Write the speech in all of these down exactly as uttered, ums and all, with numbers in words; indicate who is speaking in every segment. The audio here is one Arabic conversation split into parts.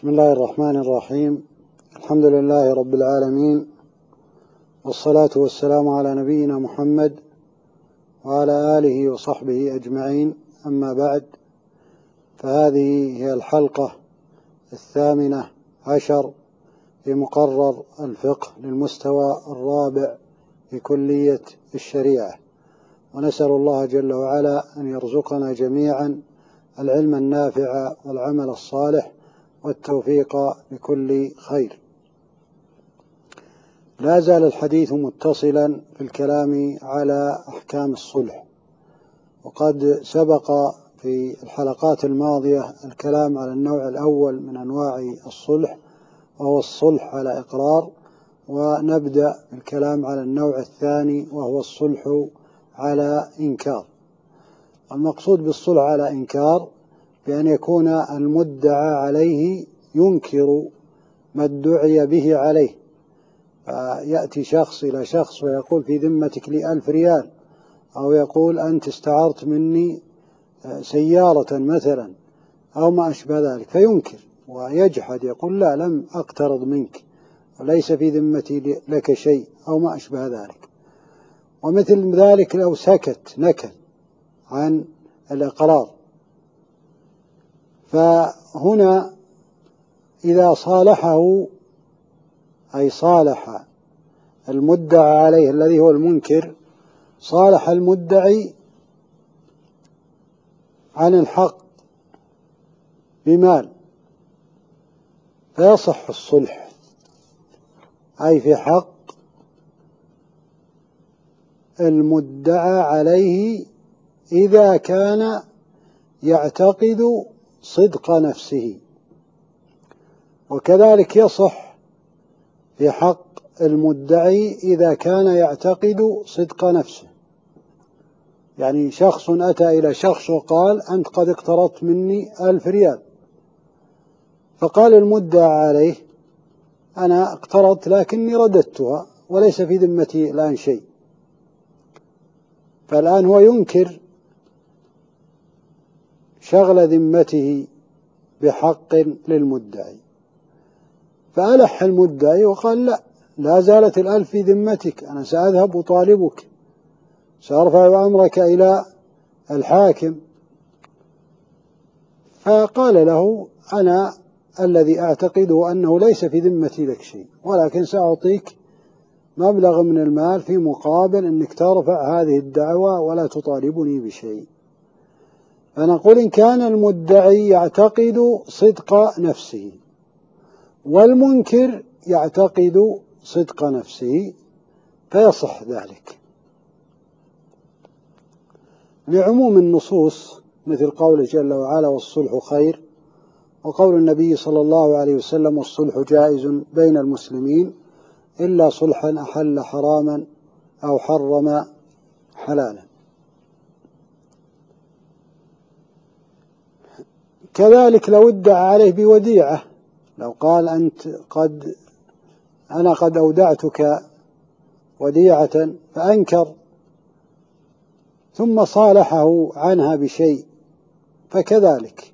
Speaker 1: بسم الله الرحمن الرحيم. الحمد لله رب العالمين، والصلاة والسلام على نبينا محمد وعلى آله وصحبه أجمعين. أما بعد، فهذه هي الحلقة الثامنة عشر في مقرر الفقه للمستوى الرابع في كلية الشريعة، ونسأل الله جل وعلا أن يرزقنا جميعا العلم النافع والعمل الصالح والتوفيق لكل خير. لا زال الحديث متصلا في الكلام على أحكام الصلح، وقد سبق في الحلقات الماضية الكلام على النوع الأول من أنواع الصلح، وهو الصلح على إقرار، ونبدأ الكلام على النوع الثاني وهو الصلح على إنكار. المقصود بالصلح على إنكار بأن يكون المدعى عليه ينكر ما ادعي به عليه، فيأتي شخص إلى شخص ويقول في ذمتك لي ألف ريال، أو يقول أنت استعرت مني سيارة مثلا أو ما أشبه ذلك، فينكر ويجحد، يقول لا، لم أقترض منك وليس في ذمتي لك شيء أو ما أشبه ذلك. ومثل ذلك لو سكت نكل عن الإقرار، فهنا إذا صالحه أي صالح المدعى عليه الذي هو المنكر، صالح المدعي عن الحق بمال، فيصح الصلح، أي في حق المدعى عليه إذا كان يعتقد صدق نفسه، وكذلك يصح في حق المدعي إذا كان يعتقد صدق نفسه. يعني شخص أتى إلى شخص وقال أنت قد اقترضت مني ألف ريال، فقال المدعى عليه أنا اقترضت لكني رددتها وليس في ذمتي الآن شيء، فالآن هو ينكر شغل ذمته بحق للمدعي، فألح المدعي وقال لا، لا زالت الألف في ذمتك، أنا سأذهب أطالبك، سأرفع أمرك إلى الحاكم. فقال له أنا الذي أعتقده أنه ليس في ذمتي لك شيء، ولكن سأعطيك مبلغ من المال في مقابل أنك ترفع هذه الدعوة ولا تطالبني بشيء. فنقول إن كان المدعي يعتقد صدق نفسه والمنكر يعتقد صدق نفسه فيصح ذلك، لعموم النصوص مثل قوله جل وعلا والصلح خير، وقول النبي صلى الله عليه وسلم والصلح جائز بين المسلمين إلا صلحا أحل حراما أو حرم حلالا. كذلك لو ادعى عليه بوديعة، لو قال أنت قد أنا قد أودعتك وديعة فأنكر ثم صالحه عنها بشيء فكذلك.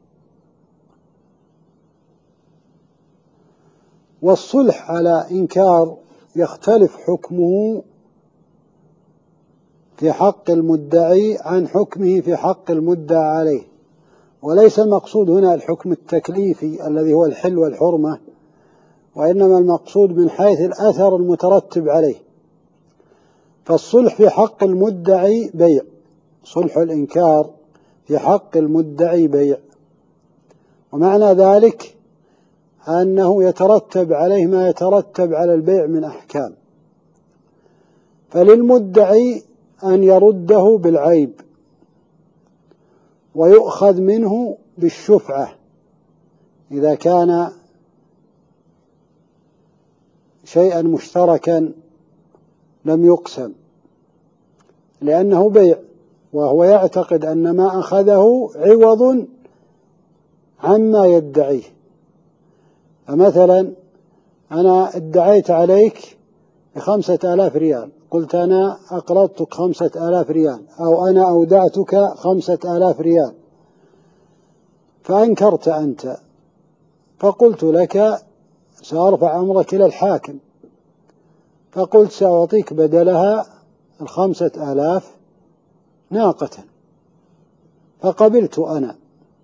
Speaker 1: والصلح على إنكار يختلف حكمه في حق المدعي عن حكمه في حق المدعى عليه، وليس المقصود هنا الحكم التكليفي الذي هو الحل والحرمة، وإنما المقصود من حيث الأثر المترتب عليه. فالصلح في حق المدعي بيع، صلح الإنكار في حق المدعي بيع، ومعنى ذلك أنه يترتب عليه ما يترتب على البيع من أحكام. فللمدعي أن يرده بالعيب ويؤخذ منه بالشفعة إذا كان شيئا مشتركا لم يقسم، لأنه بيع وهو يعتقد أن ما أخذه عوض عما يدعيه. فمثلا أنا ادعيت عليك بخمسة آلاف ريال، قلت أنا أقرضتك خمسة آلاف ريال، أو أنا أودعتك خمسة آلاف ريال، فأنكرت أنت، فقلت لك سأرفع أمرك إلى الحاكم، فقلت سأعطيك بدلها الخمسة آلاف ناقة، فقبلت أنا.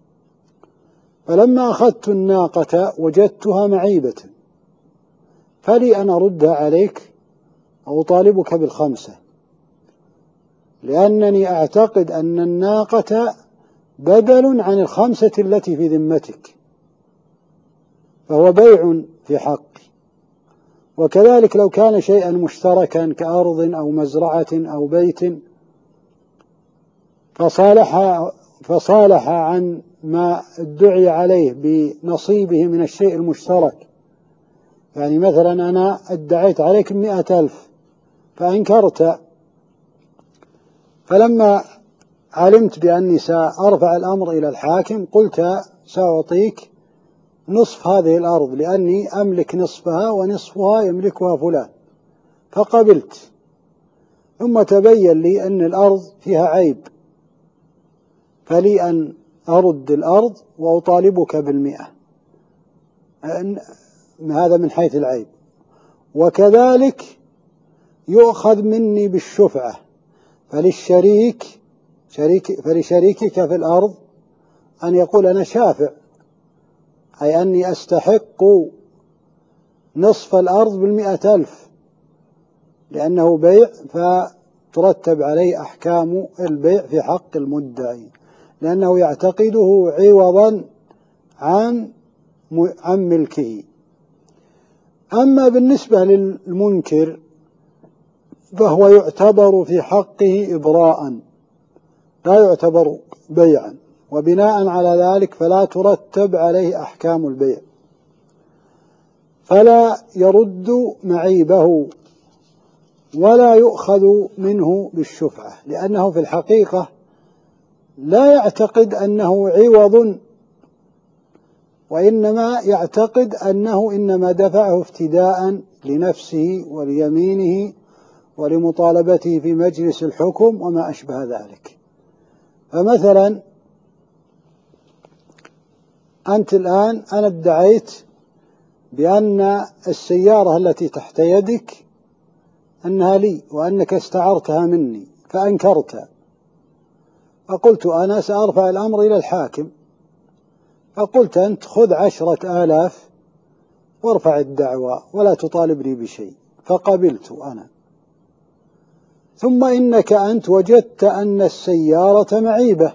Speaker 1: فلما أخذت الناقة وجدتها معيبة، فلي أن أردها عليك أو أطالبك بالخمسة، لأنني أعتقد أن الناقة بدل عن الخمسة التي في ذمتك، فهو بيع في حقي. وكذلك لو كان شيئا مشتركا كأرض أو مزرعة أو بيت، فصالح فصالح عن ما ادعي عليه بنصيبه من الشيء المشترك. يعني مثلا أنا ادعيت عليك مئة ألف فأنكرت، فلما علمت بأني سأرفع الأمر إلى الحاكم قلت سأعطيك نصف هذه الأرض لأني أملك نصفها ونصفها يملكها فلان، فقبلت. ثم تبين لي أن الأرض فيها عيب، فلي أن أرد الأرض وأطالبك بالمئة، هذا من حيث العيب. وكذلك يؤخذ مني بالشفعة، فللشريك شريك فلشريكك في الأرض أن يقول أنا شافع، أي أني أستحق نصف الأرض بالمئة ألف لأنه بيع، فترتب عليه أحكام البيع في حق المدعي، لأنه يعتقده عوضا عن عن ملكه. أما بالنسبة للمنكر فهو يعتبر في حقه إبراء، لا يعتبر بيعا، وبناء على ذلك فلا ترتب عليه أحكام البيع، فلا يرد معيبه ولا يؤخذ منه بالشفعة، لأنه في الحقيقة لا يعتقد أنه عوض، وإنما يعتقد أنه إنما دفعه افتداء لنفسه وليمينه ولمطالبته في مجلس الحكم وما أشبه ذلك. فمثلا أنت الآن أنا ادعيت بأن السيارة التي تحت يدك أنها لي وأنك استعرتها مني، فأنكرت، فقلت أنا سأرفع الأمر إلى الحاكم، فقلت أنت خذ عشرة آلاف وارفع الدعوى ولا تطالبني بشيء، فقبلت أنا. ثم إنك أنت وجدت أن السيارة معيبة،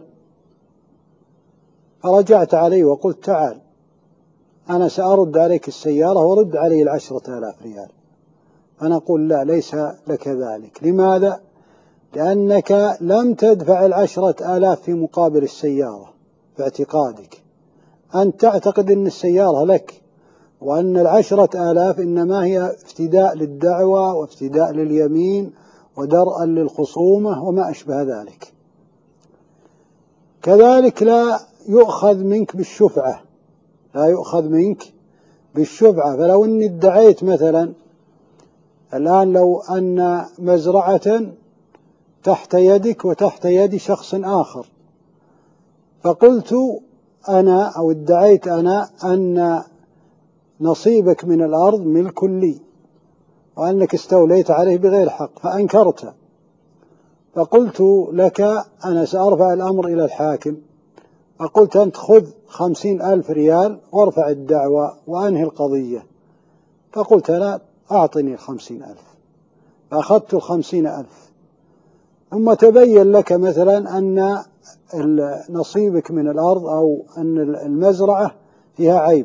Speaker 1: فرجعت علي وقلت تعال أنا سأرد عليك السيارة ورد علي العشرة آلاف ريال. أنا أقول لا، ليس لك ذلك. لماذا؟ لأنك لم تدفع العشرة آلاف في مقابل السيارة باعتقادك، أنت تعتقد أن السيارة لك، وأن العشرة آلاف إنما هي افتداء للدعوة وافتداء لليمين ودرءا للخصومة وما أشبه ذلك. كذلك لا يؤخذ منك بالشفعة، لا يؤخذ منك بالشفعة. فلو أني ادعيت مثلا الآن لو أن مزرعة تحت يدك وتحت يد شخص آخر، فقلت أنا أو ادعيت أنا أن نصيبك من الأرض ملك لي وأنك استوليت عليه بغير حق، فأنكرت، فقلت لك أنا سأرفع الأمر إلى الحاكم، فقلت أنت خذ خمسين ألف ريال وارفع الدعوة وأنهي القضية، فقلت أنا أعطني الخمسين ألف، فأخذت الخمسين ألف. ثم تبين لك مثلا أن نصيبك من الأرض أو أن المزرعة فيها عيب،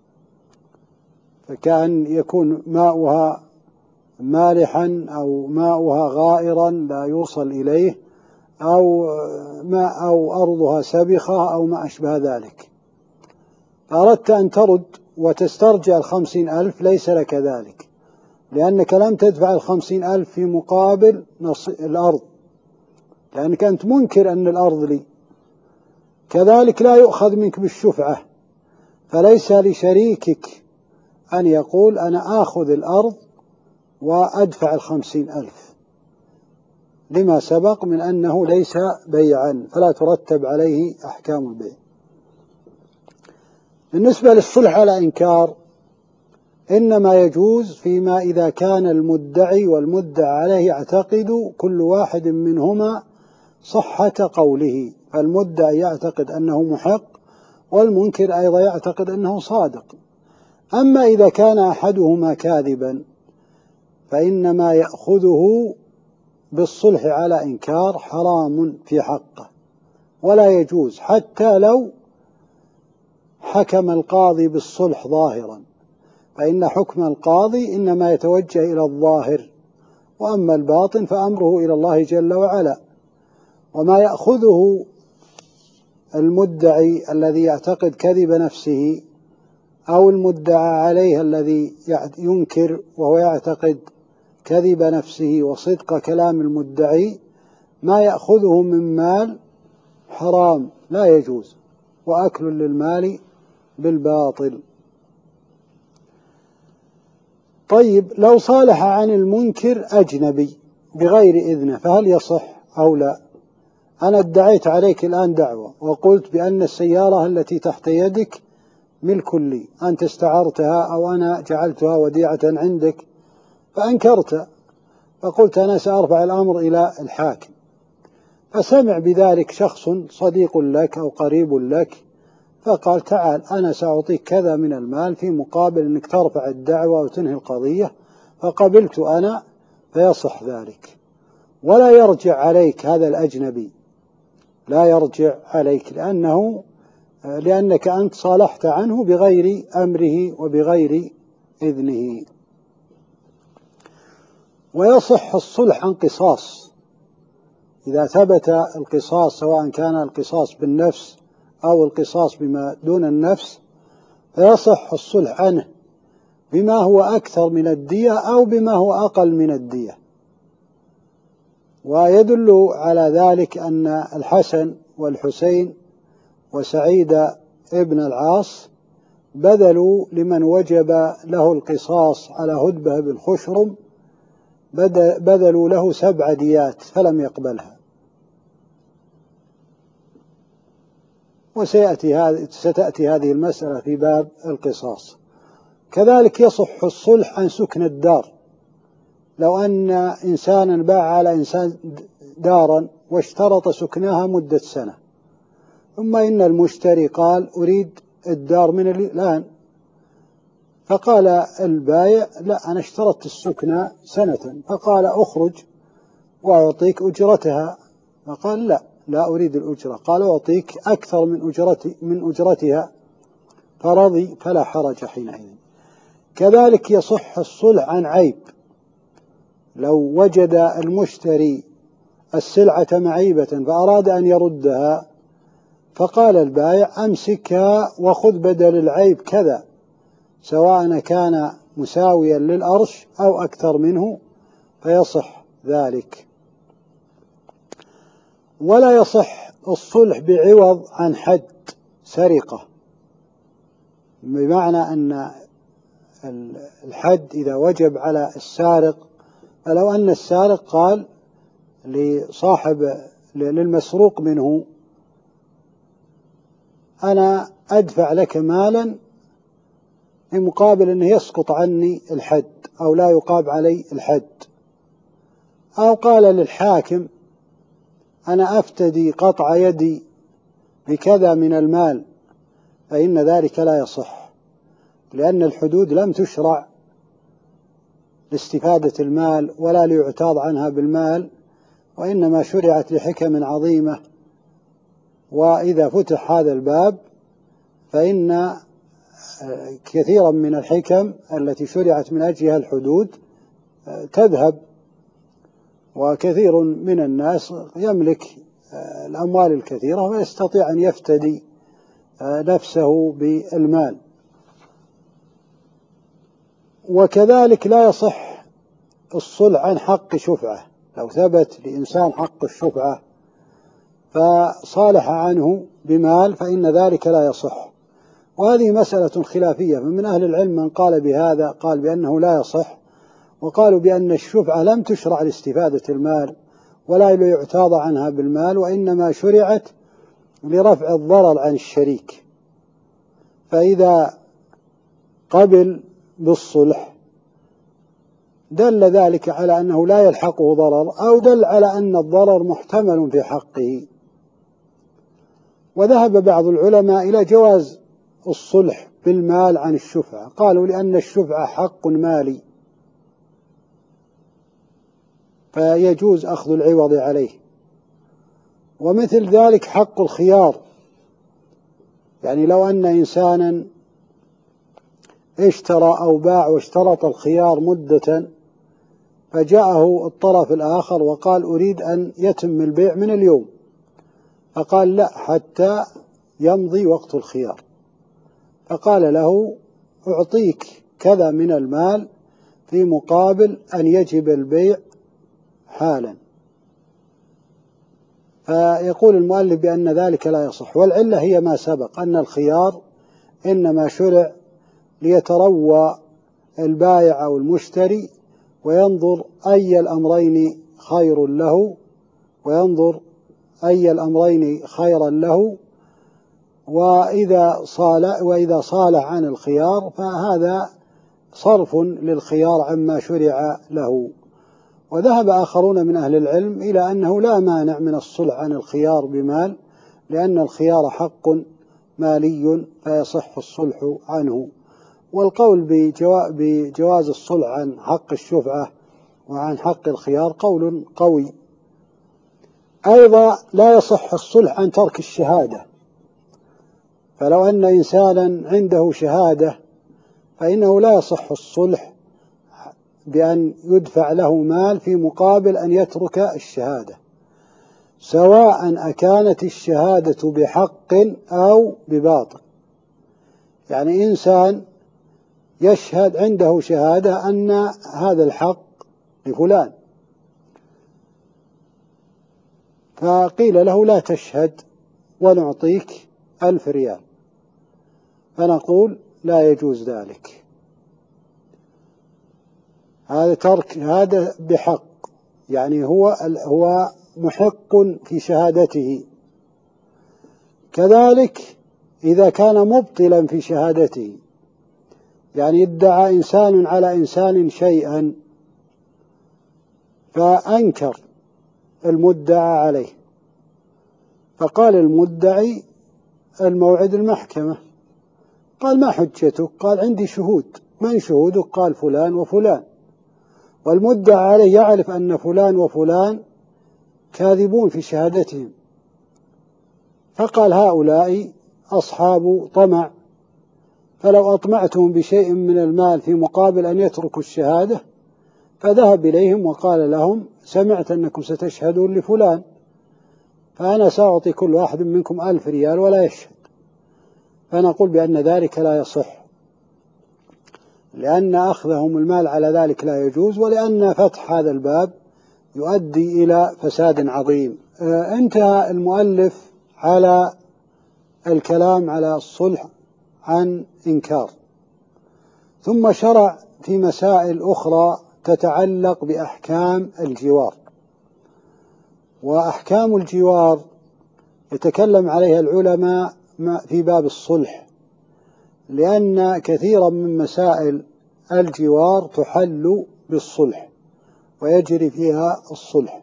Speaker 1: فكأن يكون ماؤها مالحا أو ماؤها غائرا لا يوصل إليه، أو ماء أو أرضها سبخة أو ما أشبه ذلك، فأردت أن ترد وتسترجع الخمسين ألف، ليس لك ذلك، لأنك لم تدفع الخمسين ألف في مقابل الأرض، لأنك أنت منكر أن الأرض لي. كذلك لا يؤخذ منك بالشفعة، فليس لشريكك أن يقول أنا آخذ الأرض وأدفع الخمسين ألف، لما سبق من أنه ليس بيعا، فلا ترتب عليه أحكام البيع. بالنسبة للصلح على إنكار إنما يجوز فيما إذا كان المدعي والمدعى عليه يعتقد كل واحد منهما صحة قوله، فالمدعي يعتقد أنه محق والمنكر أيضا يعتقد أنه صادق. أما إذا كان أحدهما كاذبا فإنما يأخذه بالصلح على إنكار حرام في حقه، ولا يجوز حتى لو حكم القاضي بالصلح ظاهرا، فإن حكم القاضي إنما يتوجه إلى الظاهر، وأما الباطن فأمره إلى الله جل وعلا. وما يأخذه المدعي الذي يعتقد كذب نفسه أو المدعى عليه الذي ينكر وهو يعتقد كذب نفسه وصدق كلام المدعي، ما يأخذه من مال حرام لا يجوز، وأكل للمال بالباطل. طيب، لو صالح عن المنكر أجنبي بغير إذنه فهل يصح أو لا؟ أنا ادعيت عليك الآن دعوة وقلت بأن السيارة التي تحت يدك ملك لي، أنت استعرتها أو أنا جعلتها وديعة عندك، فأنكرت، فقلت أنا سأرفع الأمر إلى الحاكم، فسمع بذلك شخص صديق لك أو قريب لك فقال تعال أنا سأعطيك كذا من المال في مقابل أنك ترفع الدعوة وتنهي القضية، فقبلت أنا، فيصح ذلك ولا يرجع عليك هذا الأجنبي، لا يرجع عليك لأنه لأنك أنت صالحت عنه بغير أمره وبغير إذنه. ويصح الصلح عن قصاص إذا ثبت القصاص، سواء كان القصاص بالنفس أو القصاص بما دون النفس، فيصح الصلح عنه بما هو أكثر من الدية أو بما هو أقل من الدية. ويدل على ذلك أن الحسن والحسين وسعيد ابن العاص بذلوا لمن وجب له القصاص على هدبة بن خشرم، بذلوا له سبع ديات فلم يقبلها. وسيأتي هذه ستأتي هذه المسألة في باب القصاص. كذلك يصح الصلح عن سكن الدار، لو أن إنسانا باع على إنسان دارا واشترط سكنها مدة سنة، ثم إن المشتري قال أريد الدار من الآن، فقال البائع لا أنا اشترطت السكنة سنة، فقال أخرج وأعطيك أجرتها، فقال لا لا أريد الأجرة، قال أعطيك أكثر من أجرتي من أجرتها، فرضي فلا حرج حينئذ. كذلك يصح الصلح عن عيب، لو وجد المشتري السلعة معيبة فأراد أن يردها، فقال البائع أمسكها وخذ بدل العيب كذا، سواء كان مساويا للأرش أو أكثر منه، فيصح ذلك. ولا يصح الصلح بعوض عن حد سرقة، بمعنى أن الحد إذا وجب على السارق، فلو أن السارق قال لصاحب للمسروق منه أنا أدفع لك مالا في مقابل أنه يسقط عني الحد أو لا يقام علي الحد، أو قال للحاكم أنا أفتدي قطع يدي بكذا من المال، فإن ذلك لا يصح، لأن الحدود لم تشرع لاستفادة المال ولا ليعتاض عنها بالمال، وإنما شرعت لحكم عظيمة. وإذا فتح هذا الباب فإن كثيرا من الحكم التي شرعت من أجلها الحدود تذهب، وكثير من الناس يملك الأموال الكثيرة ويستطيع أن يفتدي نفسه بالمال. وكذلك لا يصح الصلح عن حق شفعة، لو ثبت لإنسان حق الشفعة فصالح عنه بمال فإن ذلك لا يصح. وهذه مسألة خلافية، فمن أهل العلم من قال بهذا، قال بأنه لا يصح، وقالوا بأن الشفعة لم تشرع لاستفادة المال ولا ليعتاض عنها بالمال، وإنما شرعت لرفع الضرر عن الشريك، فإذا قبل بالصلح دل ذلك على أنه لا يلحقه ضرر، أو دل على أن الضرر محتمل في حقه. وذهب بعض العلماء إلى جواز الصلح بالمال عن الشفعة، قالوا لأن الشفعة حق مالي فيجوز أخذ العوض عليه. ومثل ذلك حق الخيار، يعني لو أن إنسانا اشترى أو باع واشترط الخيار مدة، فجاءه الطرف الآخر وقال أريد أن يتم البيع من اليوم، فقال لا حتى يمضي وقت الخيار، فقال له أعطيك كذا من المال في مقابل أن يجب البيع حالا. فيقول المؤلف بأن ذلك لا يصح، والعلة هي ما سبق أن الخيار إنما شرع ليتروى البائع أو المشتري وينظر أي الأمرين خير له وينظر أي الأمرين خيرا له، وإذا صالح وإذا صالح عن الخيار فهذا صرف للخيار عما شرع له. وذهب آخرون من أهل العلم إلى أنه لا مانع من الصلح عن الخيار بمال، لأن الخيار حق مالي فيصح الصلح عنه. والقول بجواز الصلح عن حق الشفعة وعن حق الخيار قول قوي. أيضا لا يصح الصلح عن ترك الشهادة، فلو أن إنسانا عنده شهادة فإنه لا يصح الصلح بأن يدفع له مال في مقابل أن يترك الشهادة، سواء أكانت الشهادة بحق أو بباطل. يعني إنسان يشهد عنده شهادة أن هذا الحق لفلان، فقيل له لا تشهد ونعطيك ألف ريال، فنقول لا يجوز ذلك، هذا ترك هذا بحق، يعني هو هو محق في شهادته. كذلك إذا كان مبطلا في شهادته، يعني ادعى إنسان على إنسان شيئا فأنكر المدعى عليه، فقال المدعي الموعد المحكمة، قال ما حجتك؟ قال عندي شهود. من شهودك؟ قال فلان وفلان، والمدعى عليه يعرف أن فلان وفلان كاذبون في شهادتهم، فقال هؤلاء أصحاب طمع، فلو أطمعتهم بشيء من المال في مقابل أن يتركوا الشهادة، فذهب إليهم وقال لهم سمعت أنكم ستشهدون لفلان، فأنا سأعطي كل واحد منكم ألف ريال ولا يشهد. فنقول بأن ذلك لا يصح، لأن أخذهم المال على ذلك لا يجوز، ولأن فتح هذا الباب يؤدي إلى فساد عظيم. آه انتهى المؤلف على الكلام على الصلح عن إنكار، ثم شرع في مسائل أخرى تتعلق بأحكام الجوار. وأحكام الجوار يتكلم عليها العلماء في باب الصلح، لأن كثيرا من مسائل الجوار تحل بالصلح ويجري فيها الصلح.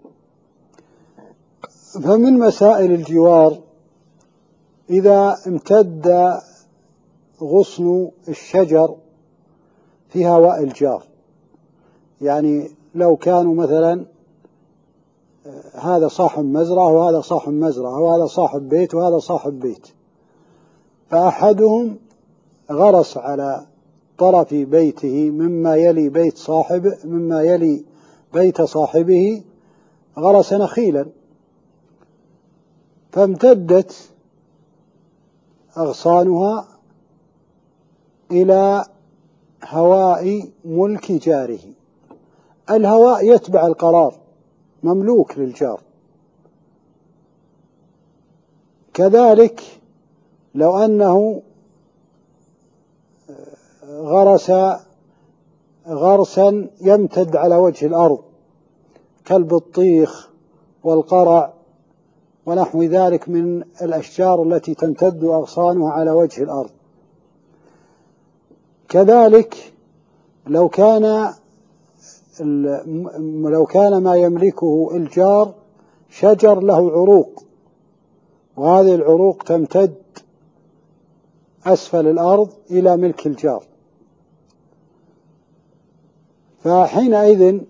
Speaker 1: فمن مسائل الجوار إذا امتد غصن الشجر في هواء الجار، يعني لو كانوا مثلا هذا صاحب مزرعة وهذا صاحب مزرعة وهذا صاحب بيت وهذا صاحب بيت، فأحدهم غرس على طرف بيته مما يلي بيت صاحب مما يلي بيت صاحبه غرس نخيلا، فامتدت أغصانها إلى هواء ملك جاره. الهواء يتبع القرار، مملوك للجار. كذلك لو أنه غرس غرسا يمتد على وجه الأرض كالبطيخ والقرع ونحو ذلك من الأشجار التي تمتد أغصانها على وجه الأرض، كذلك لو كان لو كان ما يملكه الجار شجر له عروق، وهذه العروق تمتد أسفل الأرض إلى ملك الجار، فحينئذ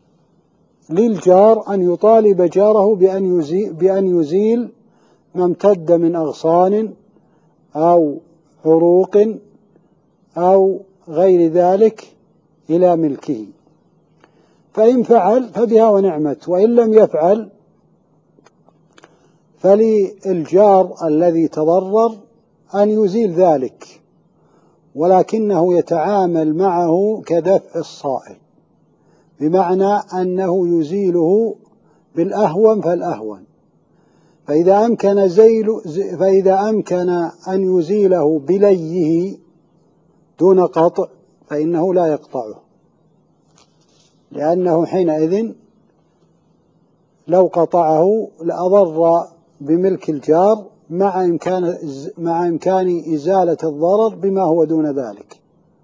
Speaker 1: للجار أن يطالب جاره بأن يزيل, بأن يزيل ما امتد من أغصان أو عروق أو غير ذلك إلى ملكه، فإن فعل فبها ونعمت، وإن لم يفعل فللجار الذي تضرر أن يزيل ذلك، ولكنه يتعامل معه كدفع الصائل، بمعنى أنه يزيله بالأهون فالأهون، فإذا أمكن زيل فإذا أمكن أن يزيله بليه دون قطع فإنه لا يقطعه، لأنه حينئذ لو قطعه لأضر بملك الجار مع إمكان مع إمكان إزالة الضرر بما هو دون ذلك.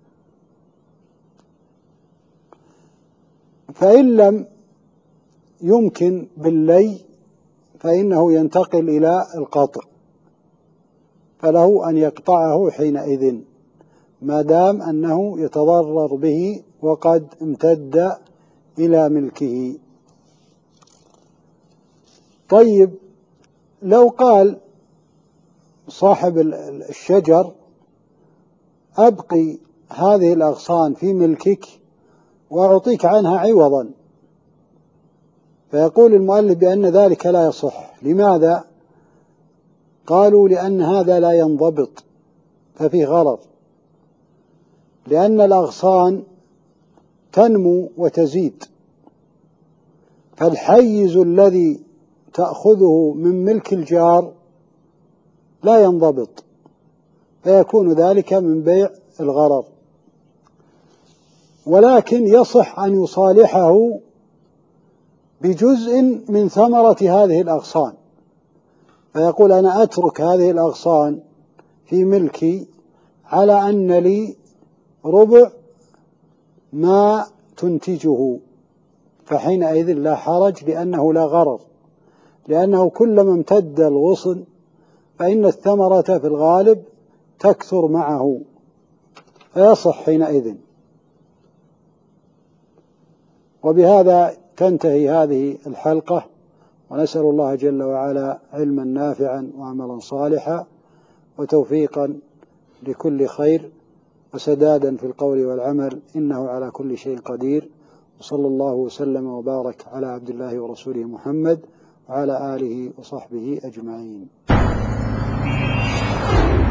Speaker 1: فإن لم يمكن باللي فإنه ينتقل إلى القطع، فله أن يقطعه حينئذ ما دام أنه يتضرر به وقد امتد إلى ملكه. طيب، لو قال صاحب الشجر أبقي هذه الأغصان في ملكك وأعطيك عنها عوضا، فيقول المؤلف بأن ذلك لا يصح. لماذا؟ قالوا لأن هذا لا ينضبط، ففي غرض، لأن الأغصان تنمو وتزيد، فالحيز الذي تأخذه من ملك الجار لا ينضبط، فيكون ذلك من بيع الغرر. ولكن يصح أن يصالحه بجزء من ثمرة هذه الأغصان، فيقول أنا أترك هذه الأغصان في ملكي على أن لي ربع ما تنتجه، فحينئذ لا حرج، لأنه لا غرر، لأنه كلما امتد الغصن فإن الثمرة في الغالب تكثر معه، فيصح حينئذ. وبهذا تنتهي هذه الحلقة، ونسأل الله جل وعلا علما نافعا وعملا صالحا وتوفيقا لكل خير وسدادا في القول والعمل، إنه على كل شيء قدير. وصلى الله وسلم وبارك على عبد الله ورسوله محمد وعلى آله وصحبه أجمعين.